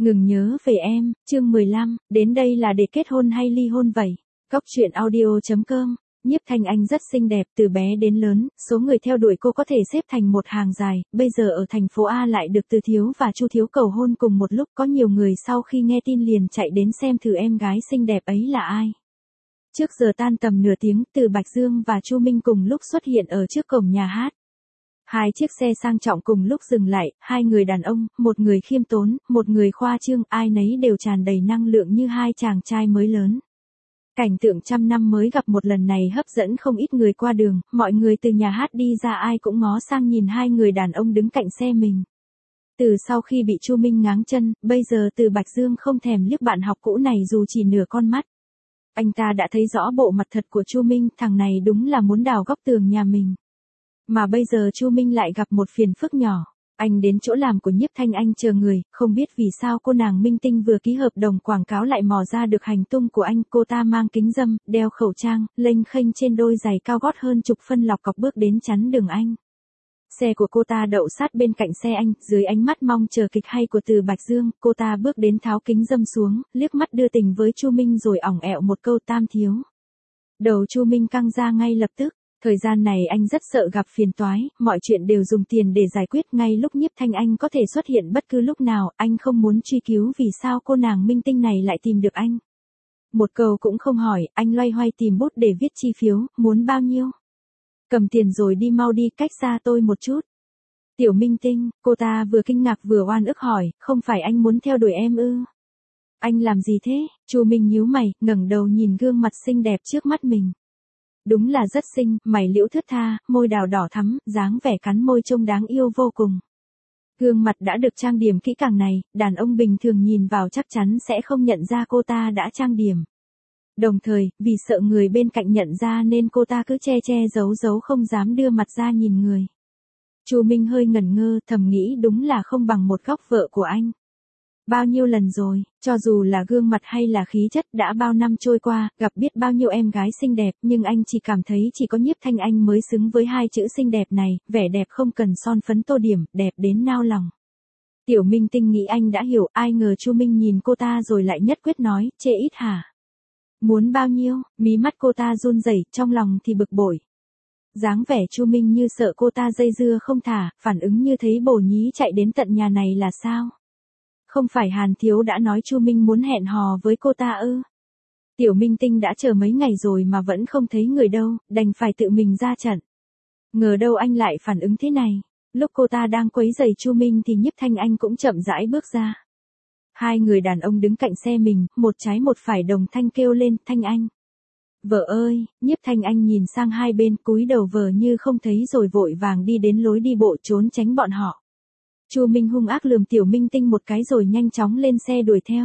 Ngừng nhớ về em, chương 15, đến đây là để kết hôn hay ly hôn vậy? Góc truyện audio.com. Nhiếp Thanh Anh rất xinh đẹp từ bé đến lớn, số người theo đuổi cô có thể xếp thành một hàng dài, bây giờ ở thành phố A lại được Từ Thiếu và Chu Thiếu cầu hôn cùng một lúc, có nhiều người sau khi nghe tin liền chạy đến xem thử em gái xinh đẹp ấy là ai. Trước giờ tan tầm nửa tiếng, Từ Bạch Dương và Chu Minh cùng lúc xuất hiện ở trước cổng nhà hát. Hai chiếc xe sang trọng cùng lúc dừng lại, hai người đàn ông, một người khiêm tốn, một người khoa trương, ai nấy đều tràn đầy năng lượng như hai chàng trai mới lớn. Cảnh tượng trăm năm mới gặp một lần này hấp dẫn không ít người qua đường, mọi người từ nhà hát đi ra ai cũng ngó sang nhìn hai người đàn ông đứng cạnh xe mình. Từ sau khi bị Chu Minh ngáng chân, bây giờ Từ Bạch Dương không thèm liếc bạn học cũ này dù chỉ nửa con mắt. Anh ta đã thấy rõ bộ mặt thật của Chu Minh, thằng này đúng là muốn đào góc tường nhà mình. Mà bây giờ Chu Minh lại gặp một phiền phức nhỏ. Anh đến chỗ làm của Nhiếp Thanh Anh chờ người, không biết vì sao cô nàng minh tinh vừa ký hợp đồng quảng cáo lại mò ra được hành tung của anh. Cô ta mang kính râm, đeo khẩu trang, lênh khênh trên đôi giày cao gót hơn chục phân lọc cọc bước đến chắn đường anh. Xe của cô ta đậu sát bên cạnh xe anh, dưới ánh mắt mong chờ kịch hay của Từ Bạch Dương, cô ta bước đến tháo kính râm xuống, liếc mắt đưa tình với Chu Minh rồi ỏng ẹo một câu tam thiếu. Đầu Chu Minh căng ra ngay lập tức. Thời gian này anh rất sợ gặp phiền toái, mọi chuyện đều dùng tiền để giải quyết ngay lúc Nhiếp Thanh Anh có thể xuất hiện bất cứ lúc nào, anh không muốn truy cứu vì sao cô nàng minh tinh này lại tìm được anh. Một câu cũng không hỏi, anh loay hoay tìm bút để viết chi phiếu, muốn bao nhiêu? Cầm tiền rồi đi mau đi, cách xa tôi một chút. Tiểu minh tinh, cô ta vừa kinh ngạc vừa oan ức hỏi, không phải anh muốn theo đuổi em ư? Anh làm gì thế? Chu Minh nhíu mày, ngẩng đầu nhìn gương mặt xinh đẹp trước mắt mình. Đúng là rất xinh, mày liễu thướt tha, môi đào đỏ thắm, dáng vẻ cắn môi trông đáng yêu vô cùng. Gương mặt đã được trang điểm kỹ càng này, đàn ông bình thường nhìn vào chắc chắn sẽ không nhận ra cô ta đã trang điểm. Đồng thời, vì sợ người bên cạnh nhận ra nên cô ta cứ che che giấu giấu không dám đưa mặt ra nhìn người. Chu Minh hơi ngẩn ngơ, thầm nghĩ đúng là không bằng một góc vợ của anh. Bao nhiêu lần rồi, cho dù là gương mặt hay là khí chất, đã bao năm trôi qua, gặp biết bao nhiêu em gái xinh đẹp, nhưng anh chỉ cảm thấy chỉ có Nhiếp Thanh Anh mới xứng với hai chữ xinh đẹp này, vẻ đẹp không cần son phấn tô điểm, đẹp đến nao lòng. Tiểu minh tinh nghĩ anh đã hiểu, ai ngờ Chu Minh nhìn cô ta rồi lại nhất quyết nói, chê ít hả? Muốn bao nhiêu? Mí mắt cô ta run rẩy, trong lòng thì bực bội. Dáng vẻ Chu Minh như sợ cô ta dây dưa không thả, phản ứng như thấy bồ nhí chạy đến tận nhà này là sao? Không phải Hàn Thiếu đã nói Chu Minh muốn hẹn hò với cô ta ư? Tiểu minh tinh đã chờ mấy ngày rồi mà vẫn không thấy người đâu, đành phải tự mình ra trận. Ngờ đâu anh lại phản ứng thế này. Lúc cô ta đang quấy rầy Chu Minh thì Nhiếp Thanh Anh cũng chậm rãi bước ra. Hai người đàn ông đứng cạnh xe mình, một trái một phải đồng thanh kêu lên, Thanh Anh. Vợ ơi, Nhiếp Thanh Anh nhìn sang hai bên cúi đầu vờ như không thấy rồi vội vàng đi đến lối đi bộ trốn tránh bọn họ. Chu Minh hung ác lườm tiểu minh tinh một cái rồi nhanh chóng lên xe đuổi theo.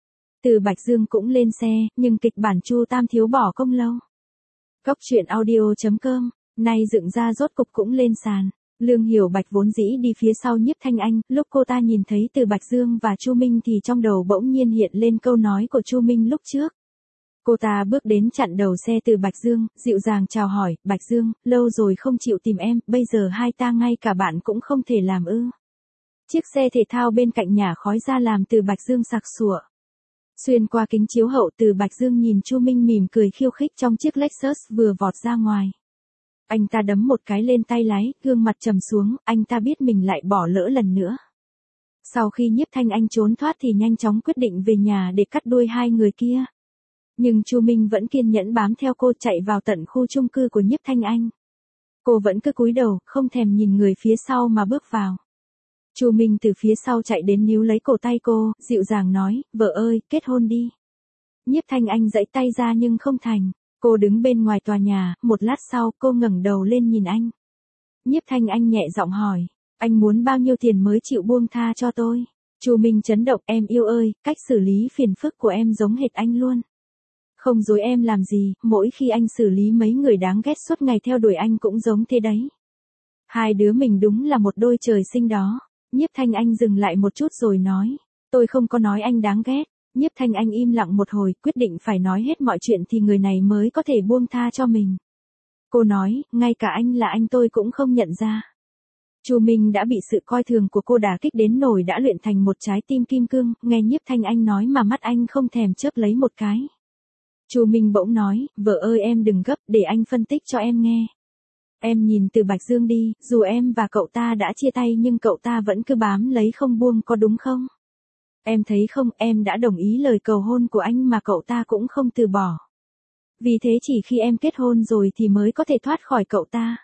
Từ Bạch Dương cũng lên xe, nhưng kịch bản Chu Tam Thiếu bỏ công lâu. Góc truyện audio.com, nay dựng ra rốt cục cũng lên sàn. Lương Hiểu Bạch vốn dĩ đi phía sau Nhiếp Thanh Anh, lúc cô ta nhìn thấy Từ Bạch Dương và Chu Minh thì trong đầu bỗng nhiên hiện lên câu nói của Chu Minh lúc trước. Cô ta bước đến chặn đầu xe Từ Bạch Dương, dịu dàng chào hỏi, Bạch Dương, lâu rồi không chịu tìm em, bây giờ hai ta ngay cả bạn cũng không thể làm ư? Chiếc xe thể thao bên cạnh nhả khói ra làm Từ Bạch Dương sặc sụa. Xuyên qua kính chiếu hậu Từ Bạch Dương nhìn Chu Minh mỉm cười khiêu khích trong chiếc Lexus vừa vọt ra ngoài. Anh ta đấm một cái lên tay lái, gương mặt trầm xuống, anh ta biết mình lại bỏ lỡ lần nữa. Sau khi Nhiếp Thanh Anh trốn thoát thì nhanh chóng quyết định về nhà để cắt đuôi hai người kia. Nhưng Chu Minh vẫn kiên nhẫn bám theo cô chạy vào tận khu chung cư của Nhiếp Thanh Anh. Cô vẫn cứ cúi đầu, không thèm nhìn người phía sau mà bước vào. Chu Minh từ phía sau chạy đến níu lấy cổ tay cô, dịu dàng nói, vợ ơi, kết hôn đi. Nhiếp Thanh Anh giãy tay ra nhưng không thành. Cô đứng bên ngoài tòa nhà, một lát sau cô ngẩng đầu lên nhìn anh. Nhiếp Thanh Anh nhẹ giọng hỏi, anh muốn bao nhiêu tiền mới chịu buông tha cho tôi? Chu Minh chấn động, em yêu ơi, cách xử lý phiền phức của em giống hệt anh luôn. Không dối em làm gì, mỗi khi anh xử lý mấy người đáng ghét suốt ngày theo đuổi anh cũng giống thế đấy. Hai đứa mình đúng là một đôi trời sinh đó. Nhiếp Thanh Anh dừng lại một chút rồi nói, tôi không có nói anh đáng ghét. Nhiếp Thanh Anh im lặng một hồi, quyết định phải nói hết mọi chuyện thì người này mới có thể buông tha cho mình. Cô nói, ngay cả anh là anh tôi cũng không nhận ra. Chu Minh đã bị sự coi thường của cô đả kích đến nỗi đã luyện thành một trái tim kim cương, nghe Nhiếp Thanh Anh nói mà mắt anh không thèm chớp lấy một cái. Chu Minh bỗng nói, vợ ơi em đừng gấp, để anh phân tích cho em nghe. Em nhìn Từ Bạch Dương đi, dù em và cậu ta đã chia tay nhưng cậu ta vẫn cứ bám lấy không buông, có đúng không? Em thấy không, em đã đồng ý lời cầu hôn của anh mà cậu ta cũng không từ bỏ. Vì thế chỉ khi em kết hôn rồi thì mới có thể thoát khỏi cậu ta.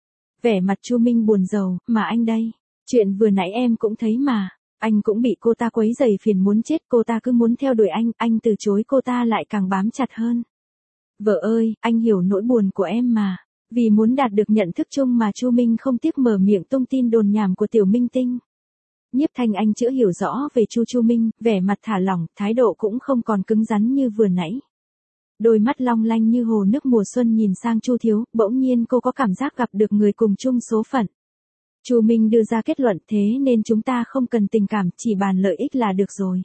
Vẻ mặt Chu Minh buồn rầu, mà anh đây, chuyện vừa nãy em cũng thấy mà, anh cũng bị cô ta quấy rầy phiền muốn chết, cô ta cứ muốn theo đuổi anh từ chối cô ta lại càng bám chặt hơn. Vợ ơi, anh hiểu nỗi buồn của em mà, vì muốn đạt được nhận thức chung mà Chu Minh không tiếc mở miệng tung tin đồn nhảm của tiểu minh tinh. Nhiếp Thanh Anh chữa hiểu rõ về Chu Minh, vẻ mặt thả lỏng, thái độ cũng không còn cứng rắn như vừa nãy. Đôi mắt long lanh như hồ nước mùa xuân nhìn sang Chu Thiếu, bỗng nhiên cô có cảm giác gặp được người cùng chung số phận. Chu Minh đưa ra kết luận, thế nên chúng ta không cần tình cảm, chỉ bàn lợi ích là được rồi.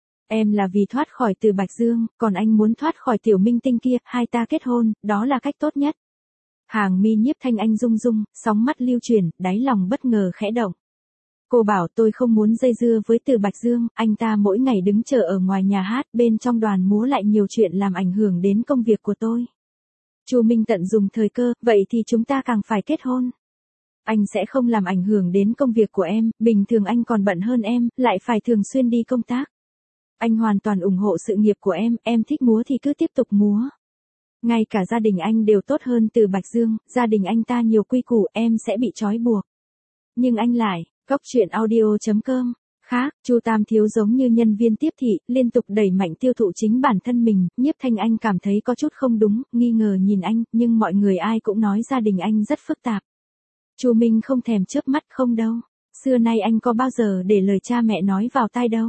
Em là vì thoát khỏi Từ Bạch Dương, còn anh muốn thoát khỏi tiểu minh tinh kia, hai ta kết hôn, đó là cách tốt nhất. Hàng mi Nhiếp Thanh Anh rung rung, sóng mắt lưu chuyển, đáy lòng bất ngờ khẽ động. Cô bảo tôi không muốn dây dưa với Từ Bạch Dương, anh ta mỗi ngày đứng chờ ở ngoài nhà hát, bên trong đoàn múa lại nhiều chuyện làm ảnh hưởng đến công việc của tôi. Chu Minh tận dùng thời cơ, vậy thì chúng ta càng phải kết hôn. Anh sẽ không làm ảnh hưởng đến công việc của em, bình thường anh còn bận hơn em, lại phải thường xuyên đi công tác. Anh hoàn toàn ủng hộ sự nghiệp của em thích múa thì cứ tiếp tục múa. Ngay cả gia đình anh đều tốt hơn Từ Bạch Dương, gia đình anh ta nhiều quy củ, em sẽ bị trói buộc. Nhưng anh lại, Cóc truyện audio.com. Khác, Chu Tam Thiếu giống như nhân viên tiếp thị, liên tục đẩy mạnh tiêu thụ chính bản thân mình, Nhiếp Thanh Anh cảm thấy có chút không đúng, nghi ngờ nhìn anh, nhưng mọi người ai cũng nói gia đình anh rất phức tạp. Chu Minh không thèm chớp mắt, không đâu. Xưa nay anh có bao giờ để lời cha mẹ nói vào tai đâu.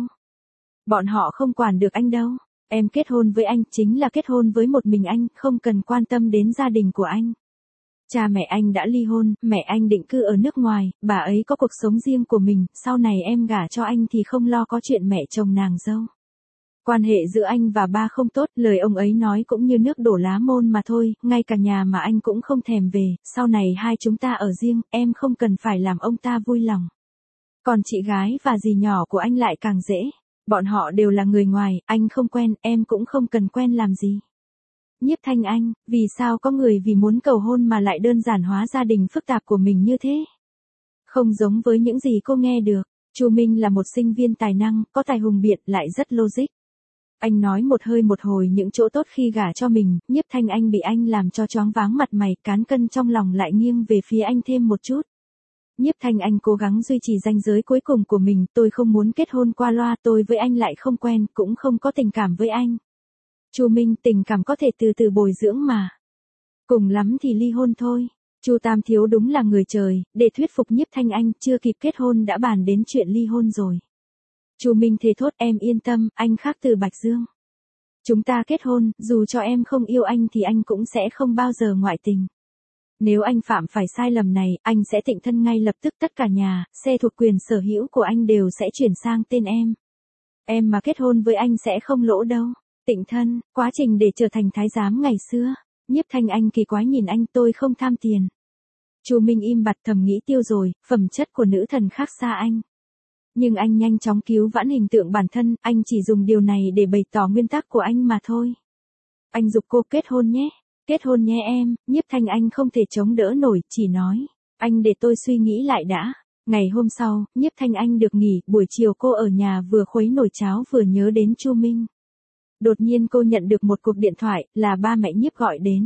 Bọn họ không quản được anh đâu. Em kết hôn với anh chính là kết hôn với một mình anh, không cần quan tâm đến gia đình của anh. Cha mẹ anh đã ly hôn, mẹ anh định cư ở nước ngoài, bà ấy có cuộc sống riêng của mình, sau này em gả cho anh thì không lo có chuyện mẹ chồng nàng dâu. Quan hệ giữa anh và ba không tốt, lời ông ấy nói cũng như nước đổ lá môn mà thôi, ngay cả nhà mà anh cũng không thèm về, sau này hai chúng ta ở riêng, em không cần phải làm ông ta vui lòng. Còn chị gái và dì nhỏ của anh lại càng dễ, bọn họ đều là người ngoài, anh không quen, em cũng không cần quen làm gì. Nhiếp Thanh Anh, vì sao có người vì muốn cầu hôn mà lại đơn giản hóa gia đình phức tạp của mình như thế? Không giống với những gì cô nghe được, Chu Minh là một sinh viên tài năng, có tài hùng biện lại rất logic. Anh nói một hơi một hồi những chỗ tốt khi gả cho mình, Nhiếp Thanh Anh bị anh làm cho choáng váng mặt mày, cán cân trong lòng lại nghiêng về phía anh thêm một chút. Nhiếp Thanh Anh cố gắng duy trì ranh giới cuối cùng của mình, tôi không muốn kết hôn qua loa, tôi với anh lại không quen, cũng không có tình cảm với anh. Chu Minh, tình cảm có thể từ từ bồi dưỡng mà. Cùng lắm thì ly hôn thôi. Chu Tam Thiếu đúng là người trời, để thuyết phục Nhiếp Thanh Anh, chưa kịp kết hôn đã bàn đến chuyện ly hôn rồi. Chu Minh thề thốt, em yên tâm, anh khác Từ Bạch Dương. Chúng ta kết hôn, dù cho em không yêu anh thì anh cũng sẽ không bao giờ ngoại tình. Nếu anh phạm phải sai lầm này, anh sẽ tịnh thân ngay lập tức, tất cả nhà, xe thuộc quyền sở hữu của anh đều sẽ chuyển sang tên em. Em mà kết hôn với anh sẽ không lỗ đâu. Tịnh thân, quá trình để trở thành thái giám ngày xưa. Nhiếp Thanh Anh kỳ quái nhìn anh, tôi không tham tiền. Chu Minh im bặt thầm nghĩ tiêu rồi, phẩm chất của nữ thần khác xa anh. Nhưng anh nhanh chóng cứu vãn hình tượng bản thân, anh chỉ dùng điều này để bày tỏ nguyên tắc của anh mà thôi. Anh giục cô kết hôn nhé. Kết hôn nhé em, Nhiếp Thanh Anh không thể chống đỡ nổi, chỉ nói. Anh để tôi suy nghĩ lại đã. Ngày hôm sau, Nhiếp Thanh Anh được nghỉ, buổi chiều cô ở nhà vừa khuấy nồi cháo vừa nhớ đến Chu Minh. Đột nhiên cô nhận được một cuộc điện thoại, là ba mẹ Nhiếp gọi đến.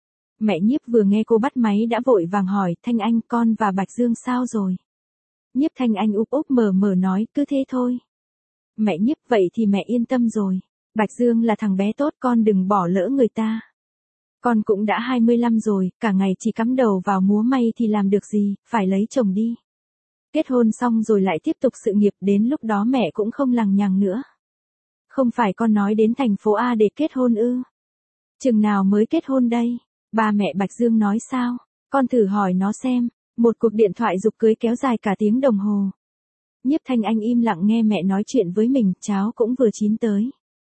Mẹ Nhiếp vừa nghe cô bắt máy đã vội vàng hỏi, Thanh Anh, con và Bạch Dương sao rồi? Nhiếp Thanh Anh úp úp mở mở nói, cứ thế thôi. Mẹ Nhiếp, vậy thì mẹ yên tâm rồi. Bạch Dương là thằng bé tốt, con đừng bỏ lỡ người ta. Con cũng đã 25 rồi, cả ngày chỉ cắm đầu vào múa may thì làm được gì, phải lấy chồng đi. Kết hôn xong rồi lại tiếp tục sự nghiệp, đến lúc đó mẹ cũng không lằng nhằng nữa. Không phải con nói đến thành phố A để kết hôn ư? Chừng nào mới kết hôn đây? Ba mẹ Bạch Dương nói sao? Con thử hỏi nó xem. Một cuộc điện thoại giục cưới kéo dài cả tiếng đồng hồ. Nhiếp Thanh Anh im lặng nghe mẹ nói chuyện với mình, cháo cũng vừa chín tới.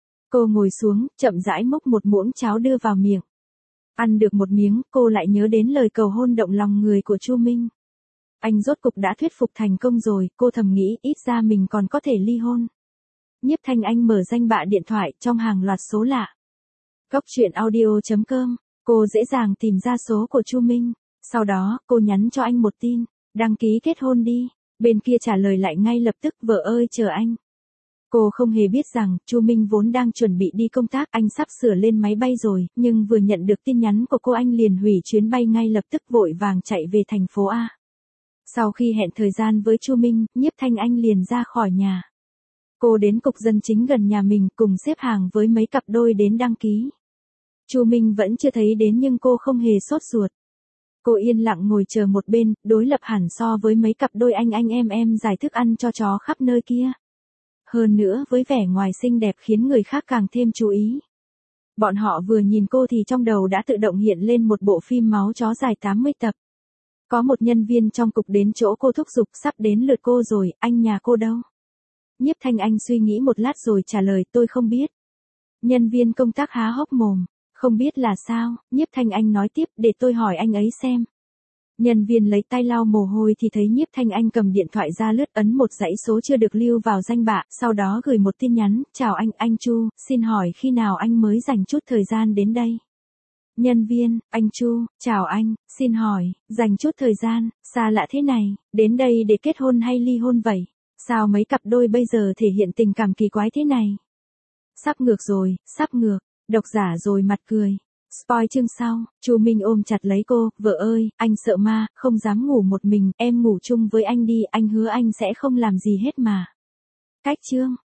Cô ngồi xuống, chậm rãi múc một muỗng cháo đưa vào miệng. Ăn được một miếng, cô lại nhớ đến lời cầu hôn động lòng người của Chu Minh. Anh rốt cục đã thuyết phục thành công rồi, cô thầm nghĩ ít ra mình còn có thể ly hôn. Nhiếp Thanh Anh mở danh bạ điện thoại trong hàng loạt số lạ. Góc truyện audio.com, cô dễ dàng tìm ra số của Chu Minh. Sau đó, cô nhắn cho anh một tin, đăng ký kết hôn đi. Bên kia trả lời lại ngay lập tức, vợ ơi chờ anh. Cô không hề biết rằng, Chu Minh vốn đang chuẩn bị đi công tác, anh sắp sửa lên máy bay rồi, nhưng vừa nhận được tin nhắn của cô anh liền hủy chuyến bay ngay lập tức vội vàng chạy về thành phố A. Sau khi hẹn thời gian với Chu Minh, Nhiếp Thanh Anh liền ra khỏi nhà. Cô đến cục dân chính gần nhà mình cùng xếp hàng với mấy cặp đôi đến đăng ký. Chu Minh vẫn chưa thấy đến nhưng cô không hề sốt ruột. Cô yên lặng ngồi chờ một bên, đối lập hẳn so với mấy cặp đôi anh em giải thức ăn cho chó khắp nơi kia. Hơn nữa với vẻ ngoài xinh đẹp khiến người khác càng thêm chú ý. Bọn họ vừa nhìn cô thì trong đầu đã tự động hiện lên một bộ phim máu chó dài 80 tập. Có một nhân viên trong cục đến chỗ cô thúc giục sắp đến lượt cô rồi, anh nhà cô đâu? Nhiếp Thanh Anh suy nghĩ một lát rồi trả lời tôi không biết. Nhân viên công tác há hốc mồm, không biết là sao, Nhiếp Thanh Anh nói tiếp để tôi hỏi anh ấy xem. Nhân viên lấy tay lau mồ hôi thì thấy Nhiếp Thanh Anh cầm điện thoại ra lướt ấn một dãy số chưa được lưu vào danh bạ, sau đó gửi một tin nhắn, chào anh Chu, xin hỏi khi nào anh mới dành chút thời gian đến đây? Nhân viên, anh Chu, chào anh, xin hỏi, dành chút thời gian, xa lạ thế này, đến đây để kết hôn hay ly hôn vậy? Sao mấy cặp đôi bây giờ thể hiện tình cảm kỳ quái thế này? Sắp ngược rồi, sắp ngược, độc giả rồi mặt cười. Spoil chương sau, Chu Minh ôm chặt lấy cô, vợ ơi, anh sợ ma, không dám ngủ một mình, em ngủ chung với anh đi, anh hứa anh sẽ không làm gì hết mà. Cách chương.